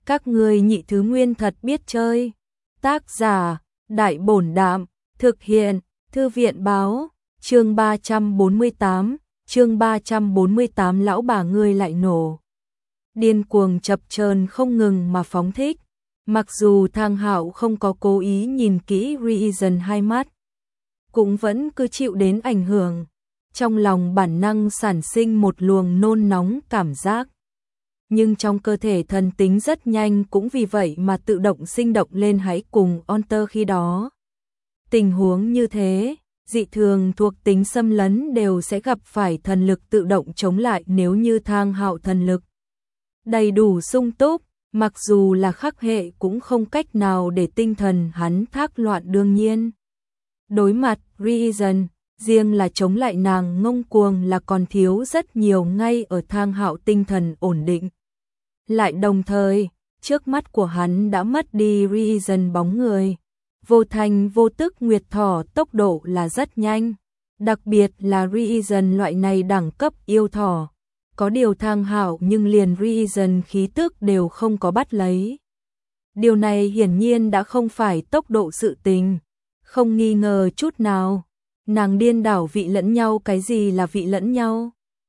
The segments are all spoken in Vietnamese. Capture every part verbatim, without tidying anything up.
Các ngươi nhị thứ nguyên thật biết chơi. Tác giả, Đại Bổn Đạm, thực hiện, Thư viện báo, chương ba trăm bốn mươi tám, chương ba trăm bốn mươi tám lão bà ngươi lại nổ. Điên cuồng chập chờn không ngừng mà phóng thích. Mặc dù Thang Hạo không có cố ý nhìn kỹ Reason hai mắt, cũng vẫn cứ chịu đến ảnh hưởng. Trong lòng bản năng sản sinh một luồng nôn nóng cảm giác. Nhưng trong cơ thể thần tính rất nhanh cũng vì vậy mà tự động sinh động lên hãy cùng Onter khi đó. Tình huống như thế, dị thường thuộc tính xâm lấn đều sẽ gặp phải thần lực tự động chống lại nếu như Thang Hạo thần lực đầy đủ sung túc, mặc dù là khắc hệ cũng không cách nào để tinh thần hắn thác loạn đương nhiên. Đối mặt Reason, riêng là chống lại nàng ngông cuồng là còn thiếu rất nhiều ngay ở Thang Hạo tinh thần ổn định. Lại đồng thời, trước mắt của hắn đã mất đi Reason bóng người. Vô thành vô tức nguyệt thỏ tốc độ là rất nhanh. Đặc biệt là Reason loại này đẳng cấp yêu thỏ. Có điều Thang Hạo nhưng liền Reason khí tức đều không có bắt lấy. Điều này hiển nhiên đã không phải tốc độ sự tình. Không nghi ngờ chút nào. Nàng điên đảo vị lẫn nhau cái gì là vị lẫn nhau?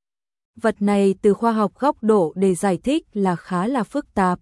Vật này từ khoa học góc độ để giải thích là khá là phức tạp.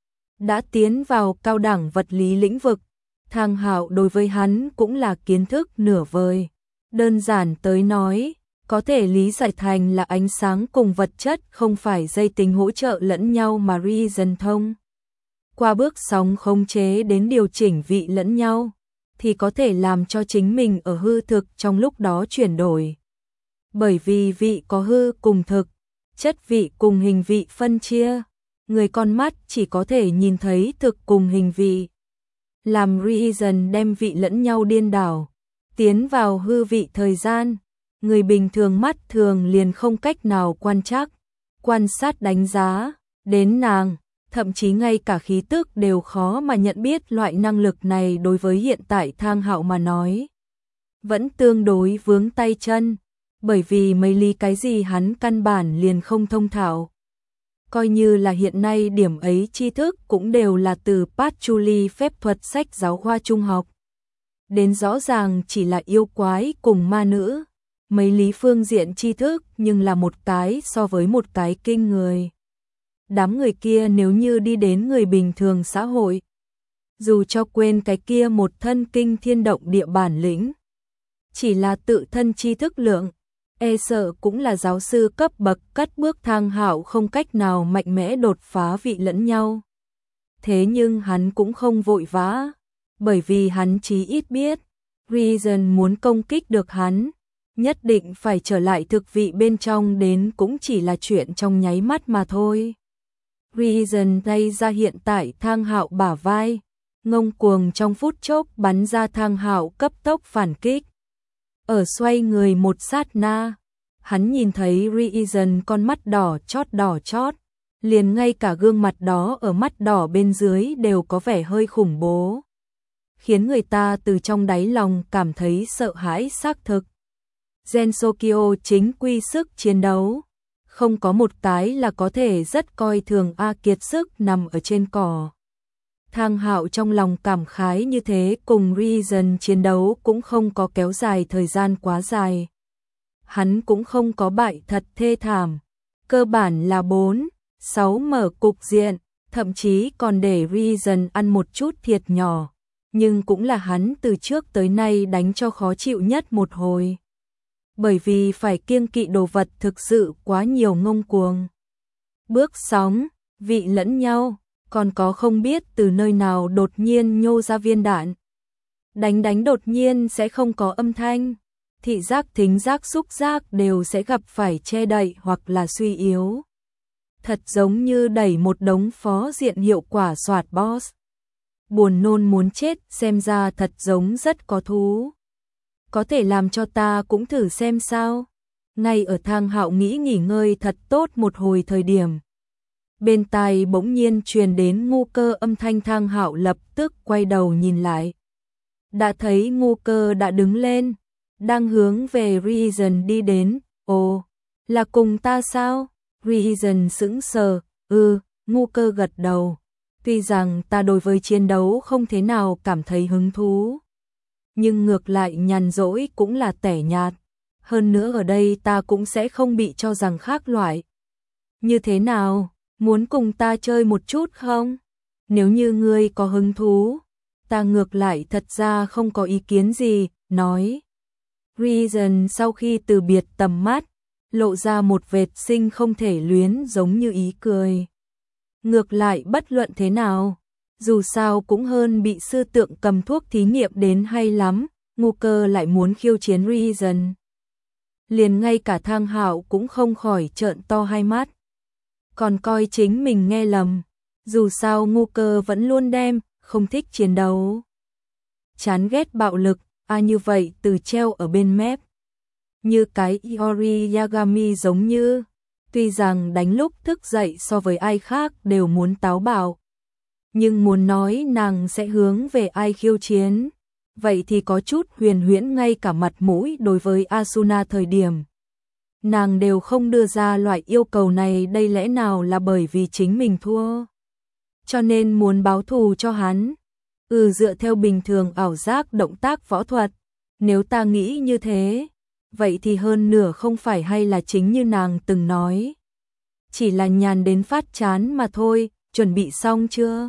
Đã tiến vào cao đẳng vật lý lĩnh vực, Thang Hạo đối với hắn cũng là kiến thức nửa vời. Đơn giản tới nói, có thể lý giải thành là ánh sáng cùng vật chất không phải dây tính hỗ trợ lẫn nhau mà Reason thông. Qua bước sóng khống chế đến điều chỉnh vị lẫn nhau, thì có thể làm cho chính mình ở hư thực trong lúc đó chuyển đổi. Bởi vì vị có hư cùng thực, chất vị cùng hình vị phân chia, người con mắt chỉ có thể nhìn thấy thực cùng hình vị. Làm Reason đem vị lẫn nhau điên đảo, tiến vào hư vị thời gian, người bình thường mắt thường liền không cách nào quan trắc, quan sát đánh giá, đến nàng, thậm chí ngay cả khí tức đều khó mà nhận biết loại năng lực này đối với hiện tại Thang Hạo mà nói. Vẫn tương đối vướng tay chân, bởi vì mấy lý cái gì hắn căn bản liền không thông thạo. Coi như là hiện nay điểm ấy tri thức cũng đều là từ Patchouli phép thuật sách giáo khoa trung học. Đến rõ ràng chỉ là yêu quái cùng ma nữ, mấy lý phương diện tri thức nhưng là một cái so với một cái kinh người. Đám người kia nếu như đi đến người bình thường xã hội, dù cho quên cái kia một thân kinh thiên động địa bản lĩnh, chỉ là tự thân tri thức lượng, e sợ cũng là giáo sư cấp bậc cất bước Thang Hạo không cách nào mạnh mẽ đột phá vị lẫn nhau. Thế nhưng hắn cũng không vội vã, bởi vì hắn chí ít biết, Reason muốn công kích được hắn, nhất định phải trở lại thực vị bên trong đến cũng chỉ là chuyện trong nháy mắt mà thôi. Reason tay ra hiện tại Thang Hạo bả vai, ngông cuồng trong phút chốc bắn ra Thang Hạo cấp tốc phản kích. Ở xoay người một sát na, hắn nhìn thấy Reason con mắt đỏ chót đỏ chót, liền ngay cả gương mặt đó ở mắt đỏ bên dưới đều có vẻ hơi khủng bố, khiến người ta từ trong đáy lòng cảm thấy sợ hãi xác thực. Gensokyo chính quy sức chiến đấu, không có một cái là có thể rất coi thường A kiệt sức nằm ở trên cỏ. Thang Hạo trong lòng cảm khái như thế cùng Reason chiến đấu cũng không có kéo dài thời gian quá dài. Hắn cũng không có bại thật thê thảm, cơ bản là bốn, sáu mở cục diện, thậm chí còn để Reason ăn một chút thiệt nhỏ, nhưng cũng là hắn từ trước tới nay đánh cho khó chịu nhất một hồi. Bởi vì phải kiêng kỵ đồ vật thực sự quá nhiều ngông cuồng. Bước sóng, vị lẫn nhau, còn có không biết từ nơi nào đột nhiên nhô ra viên đạn. Đánh đánh đột nhiên sẽ không có âm thanh, thị giác thính giác xúc giác đều sẽ gặp phải che đậy hoặc là suy yếu. Thật giống như đẩy một đống phó diện hiệu quả soạt boss. Buồn nôn muốn chết, xem ra thật giống rất có thú. Có thể làm cho ta cũng thử xem sao. Ngay ở Thang Hạo nghĩ nghỉ ngơi thật tốt một hồi thời điểm, bên tai bỗng nhiên truyền đến ngu cơ âm thanh. Thang Hạo lập tức quay đầu nhìn lại. Đã thấy ngu cơ đã đứng lên, đang hướng về Reason đi đến. Ồ, là cùng ta sao? Reason sững sờ, ừ, ngu cơ gật đầu. Tuy rằng ta đối với chiến đấu không thế nào cảm thấy hứng thú, nhưng ngược lại nhàn rỗi cũng là tẻ nhạt. Hơn nữa ở đây ta cũng sẽ không bị cho rằng khác loại. Như thế nào, muốn cùng ta chơi một chút không? Nếu như ngươi có hứng thú, ta ngược lại thật ra không có ý kiến gì, nói. Reason sau khi từ biệt tầm mắt, lộ ra một vệt sinh không thể luyến giống như ý cười. Ngược lại bất luận thế nào, dù sao cũng hơn bị sư tượng cầm thuốc thí nghiệm đến hay lắm, ngu cơ lại muốn khiêu chiến Reason. Liền ngay cả Thang Hạo cũng không khỏi trợn to hai mắt. Còn coi chính mình nghe lầm, dù sao ngu cơ vẫn luôn đem, không thích chiến đấu. Chán ghét bạo lực, à như vậy từ treo ở bên mép. Như cái Iori Yagami giống như, tuy rằng đánh lúc thức dậy so với ai khác đều muốn táo bạo. Nhưng muốn nói nàng sẽ hướng về ai khiêu chiến, vậy thì có chút huyền huyễn ngay cả mặt mũi đối với Asuna thời điểm. Nàng đều không đưa ra loại yêu cầu này, đây lẽ nào là bởi vì chính mình thua. Cho nên muốn báo thù cho hắn. Ừ, dựa theo bình thường ảo giác động tác võ thuật, nếu ta nghĩ như thế, vậy thì hơn nửa không phải hay là chính như nàng từng nói. Chỉ là nhàn đến phát chán mà thôi, chuẩn bị xong chưa?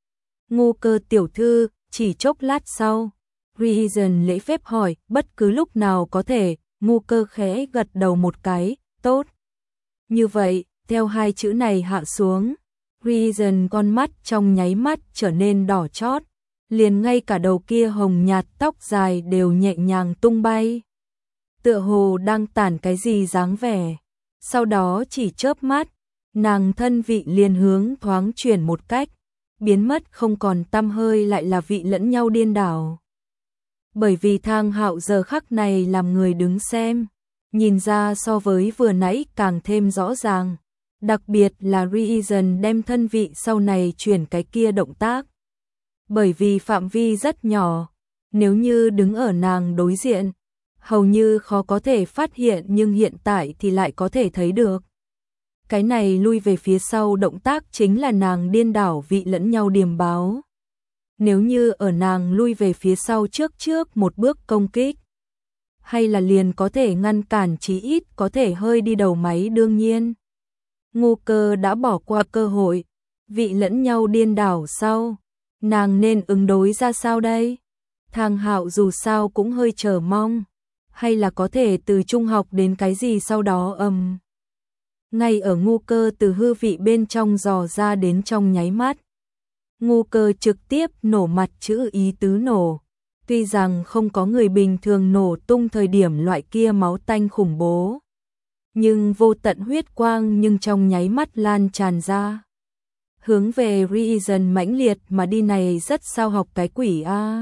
Ngu cơ tiểu thư, chỉ chốc lát sau. Reason lễ phép hỏi, bất cứ lúc nào có thể, ngu cơ khẽ gật đầu một cái, tốt. Như vậy, theo hai chữ này hạ xuống, Reason con mắt trong nháy mắt trở nên đỏ chót, liền ngay cả đầu kia hồng nhạt tóc dài đều nhẹ nhàng tung bay. Tựa hồ đang tản cái gì dáng vẻ. Sau đó chỉ chớp mắt, nàng thân vị liền hướng thoáng chuyển một cách, biến mất không còn tăm hơi, lại là vị lẫn nhau điên đảo. Bởi vì Thang Hạo giờ khắc này làm người đứng xem, nhìn ra so với vừa nãy càng thêm rõ ràng, đặc biệt là Reason đem thân vị sau này chuyển cái kia động tác. Bởi vì phạm vi rất nhỏ, nếu như đứng ở nàng đối diện, hầu như khó có thể phát hiện, nhưng hiện tại thì lại có thể thấy được. Cái này lui về phía sau động tác chính là nàng điên đảo vị lẫn nhau điềm báo. Nếu như ở nàng lui về phía sau trước trước một bước công kích, hay là liền có thể ngăn cản, chí ít có thể hơi đi đầu máy. Đương nhiên, ngu cơ đã bỏ qua cơ hội, vị lẫn nhau điên đảo sau, nàng nên ứng đối ra sao đây? Thang Hạo dù sao cũng hơi chờ mong, hay là có thể từ trung học đến cái gì sau đó ầm. Um, ngay ở ngu cơ từ hư vị bên trong dò ra đến trong nháy mắt, ngu cơ trực tiếp nổ mặt chữ ý tứ nổ. Tuy rằng không có người bình thường nổ tung thời điểm loại kia máu tanh khủng bố, nhưng vô tận huyết quang nhưng trong nháy mắt lan tràn ra. Hướng về Reason mãnh liệt mà đi, này rất sao học cái quỷ a. À.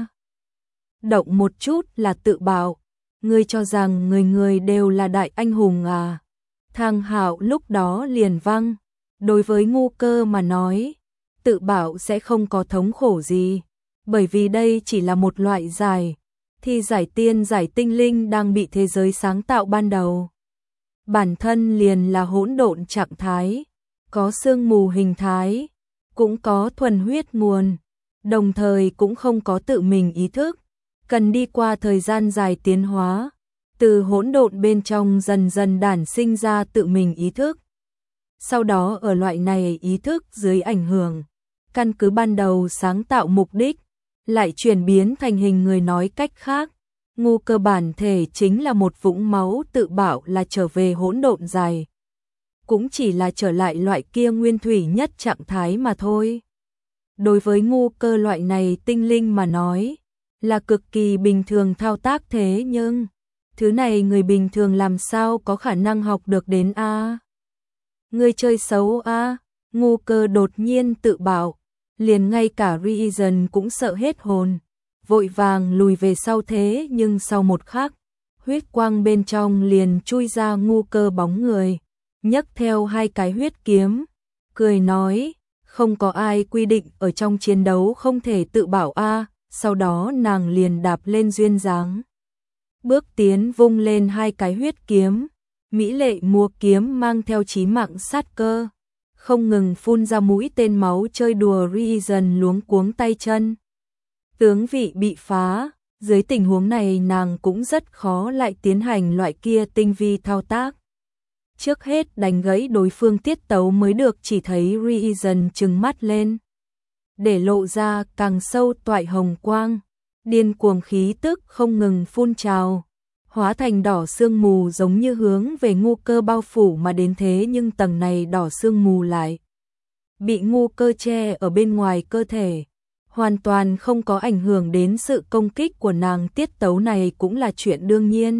Động một chút là tự bạo, ngươi cho rằng người người đều là đại anh hùng à? Thang Hạo lúc đó liền văng, đối với ngu cơ mà nói, tự bảo sẽ không có thống khổ gì, bởi vì đây chỉ là một loại giải, thì giải tiên giải tinh linh đang bị thế giới sáng tạo ban đầu. Bản thân liền là hỗn độn trạng thái, có sương mù hình thái, cũng có thuần huyết nguồn, đồng thời cũng không có tự mình ý thức, cần đi qua thời gian dài tiến hóa, từ hỗn độn bên trong dần dần đản sinh ra tự mình ý thức. Sau đó ở loại này ý thức dưới ảnh hưởng, căn cứ ban đầu sáng tạo mục đích, lại chuyển biến thành hình người. Nói cách khác, ngu cơ bản thể chính là một vũng máu tự bảo là trở về hỗn độn dài. Cũng chỉ là trở lại loại kia nguyên thủy nhất trạng thái mà thôi. Đối với ngu cơ loại này tinh linh mà nói, là cực kỳ bình thường thao tác, thế nhưng thứ này người bình thường làm sao có khả năng học được đến a? À? Ngươi chơi xấu a? À? Ngu cơ đột nhiên tự bảo, liền ngay cả Reason cũng sợ hết hồn, vội vàng lùi về sau, thế nhưng sau một khắc, huyết quang bên trong liền chui ra ngu cơ bóng người, nhấc theo hai cái huyết kiếm, cười nói, không có ai quy định ở trong chiến đấu không thể tự bảo a. À. Sau đó nàng liền đạp lên duyên dáng, bước tiến vung lên hai cái huyết kiếm, mỹ lệ múa kiếm mang theo chí mạng sát cơ, không ngừng phun ra mũi tên máu chơi đùa Reason luống cuống tay chân. Tướng vị bị phá, dưới tình huống này nàng cũng rất khó lại tiến hành loại kia tinh vi thao tác. Trước hết đánh gãy đối phương tiết tấu mới được, chỉ thấy Reason trừng mắt lên, để lộ ra càng sâu toại hồng quang, điên cuồng khí tức không ngừng phun trào, hóa thành đỏ sương mù giống như hướng về ngu cơ bao phủ mà đến, thế nhưng tầng này đỏ sương mù lại bị ngu cơ che ở bên ngoài cơ thể, hoàn toàn không có ảnh hưởng đến sự công kích của nàng. Tiết tấu này cũng là chuyện đương nhiên.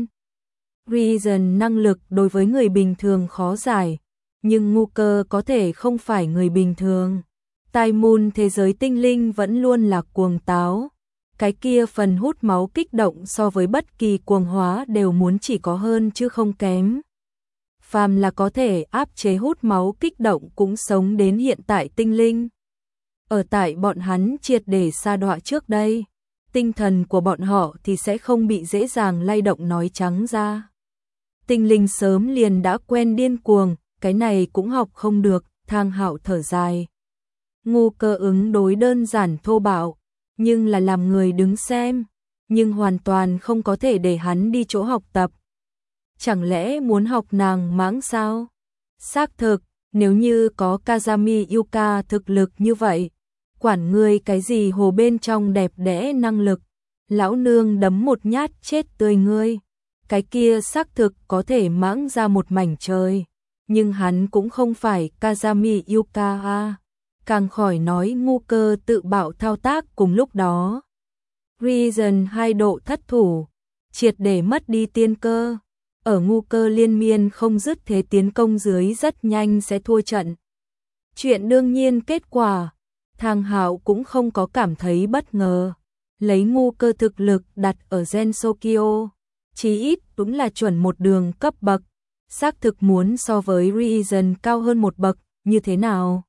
Reason năng lực đối với người bình thường khó giải, nhưng ngu cơ có thể không phải người bình thường. Tai Moon thế giới tinh linh vẫn luôn là cuồng táo. Cái kia phần hút máu kích động so với bất kỳ cuồng hóa đều muốn chỉ có hơn chứ không kém. Phàm là có thể áp chế hút máu kích động cũng sống đến hiện tại tinh linh. Ở tại bọn hắn triệt để sa đọa trước đây, tinh thần của bọn họ thì sẽ không bị dễ dàng lay động, nói trắng ra. Tinh linh sớm liền đã quen điên cuồng, cái này cũng học không được. Thang Hạo thở dài. Ngu cơ ứng đối đơn giản thô bạo, nhưng là làm người đứng xem, nhưng hoàn toàn không có thể để hắn đi chỗ học tập. Chẳng lẽ muốn học nàng mãng sao? Xác thực, nếu như có Kazami Yuka thực lực như vậy, quản ngươi cái gì hồ bên trong đẹp đẽ năng lực, lão nương đấm một nhát chết tươi ngươi. Cái kia xác thực có thể mãng ra một mảnh trời, nhưng hắn cũng không phải Kazami Yuka a. Càng khỏi nói ngu cơ tự bạo thao tác. Cùng lúc đó, Reason hai độ thất thủ, triệt để mất đi tiên cơ. Ở ngu cơ liên miên không dứt thế tiến công dưới rất nhanh sẽ thua trận. Chuyện đương nhiên kết quả, Thang Hạo cũng không có cảm thấy bất ngờ. Lấy ngu cơ thực lực đặt ở Gensokyo, chí ít cũng là chuẩn một đường cấp bậc. Xác thực muốn so với Reason cao hơn một bậc, như thế nào?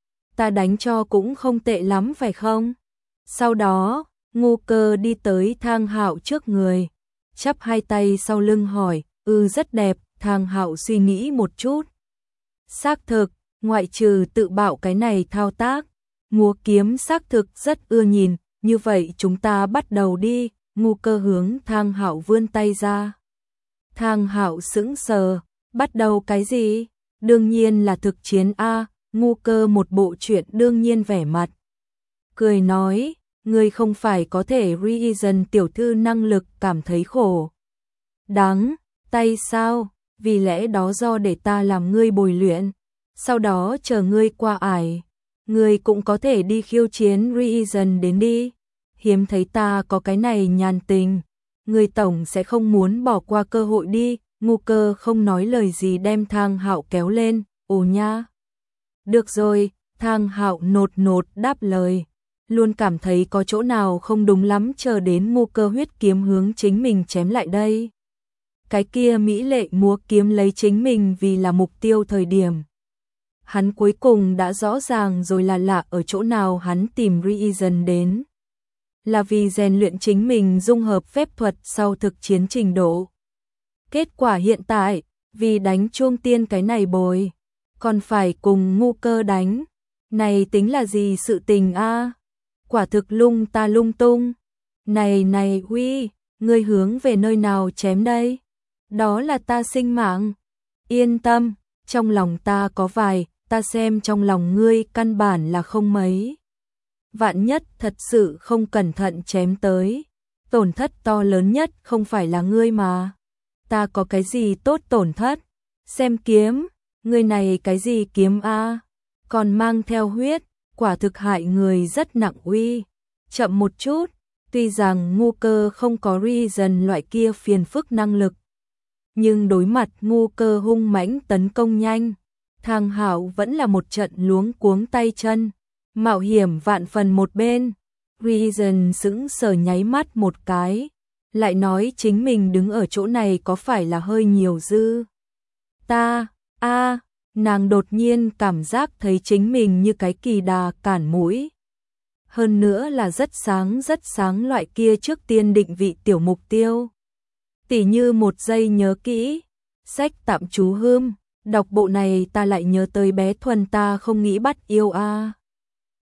Ta đánh cho cũng không tệ lắm phải không? Sau đó, ngu cơ đi tới Thang Hạo trước người, chắp hai tay sau lưng hỏi, ư ừ, rất đẹp. Thang Hạo suy nghĩ một chút. Xác thực, ngoại trừ tự bạo cái này thao tác, múa kiếm xác thực rất ưa nhìn, như vậy chúng ta bắt đầu đi. Ngu cơ hướng Thang Hạo vươn tay ra. Thang Hạo sững sờ, bắt đầu cái gì? Đương nhiên là thực chiến a. Ngu cơ một bộ chuyện đương nhiên vẻ mặt, cười nói, ngươi không phải có thể Reason tiểu thư năng lực cảm thấy khổ đáng tay sao? Vì lẽ đó do để ta làm ngươi bồi luyện, sau đó chờ ngươi qua ải, ngươi cũng có thể đi khiêu chiến Reason đến đi. Hiếm thấy ta có cái này nhàn tình, ngươi tổng sẽ không muốn bỏ qua cơ hội đi. Ngu cơ không nói lời gì đem Thang Hạo kéo lên, ồ nha. Được rồi, Thang Hạo nột nột đáp lời, luôn cảm thấy có chỗ nào không đúng lắm, chờ đến ngu cơ huyết kiếm hướng chính mình chém lại đây. Cái kia mỹ lệ múa kiếm lấy chính mình vì là mục tiêu thời điểm. Hắn cuối cùng đã rõ ràng rồi là lạ ở chỗ nào hắn tìm Reason đến. Là vì rèn luyện chính mình dung hợp phép thuật sau thực chiến trình độ. Kết quả hiện tại, vì đánh chuông tiên cái này bồi, còn phải cùng ngu cơ đánh. Này tính là gì sự tình a? Quả thực lung ta lung tung. Này này Huy, ngươi hướng về nơi nào chém đây? Đó là ta sinh mạng. Yên tâm, trong lòng ta có vài, ta xem trong lòng ngươi căn bản là không mấy. Vạn nhất thật sự không cẩn thận chém tới, tổn thất to lớn nhất không phải là ngươi mà. Ta có cái gì tốt tổn thất? Xem kiếm, ngươi này cái gì kiếm a? Còn mang theo huyết, quả thực hại người rất nặng uy. Chậm một chút, tuy rằng ngu cơ không có Reason loại kia phiền phức năng lực, nhưng đối mặt ngu cơ hung mãnh tấn công nhanh, Thang Hạo vẫn là một trận luống cuống tay chân, mạo hiểm vạn phần một bên. Reason sững sờ nháy mắt một cái, lại nói chính mình đứng ở chỗ này có phải là hơi nhiều dư. Ta, a, nàng đột nhiên cảm giác thấy chính mình như cái kỳ đà cản mũi. Hơn nữa là rất sáng rất sáng loại kia, trước tiên định vị tiểu mục tiêu. Tỉ như một giây nhớ kỹ, sách tạm chú hươm, Đọc bộ này ta lại nhớ tới bé Thuần ta không nghĩ bắt yêu a.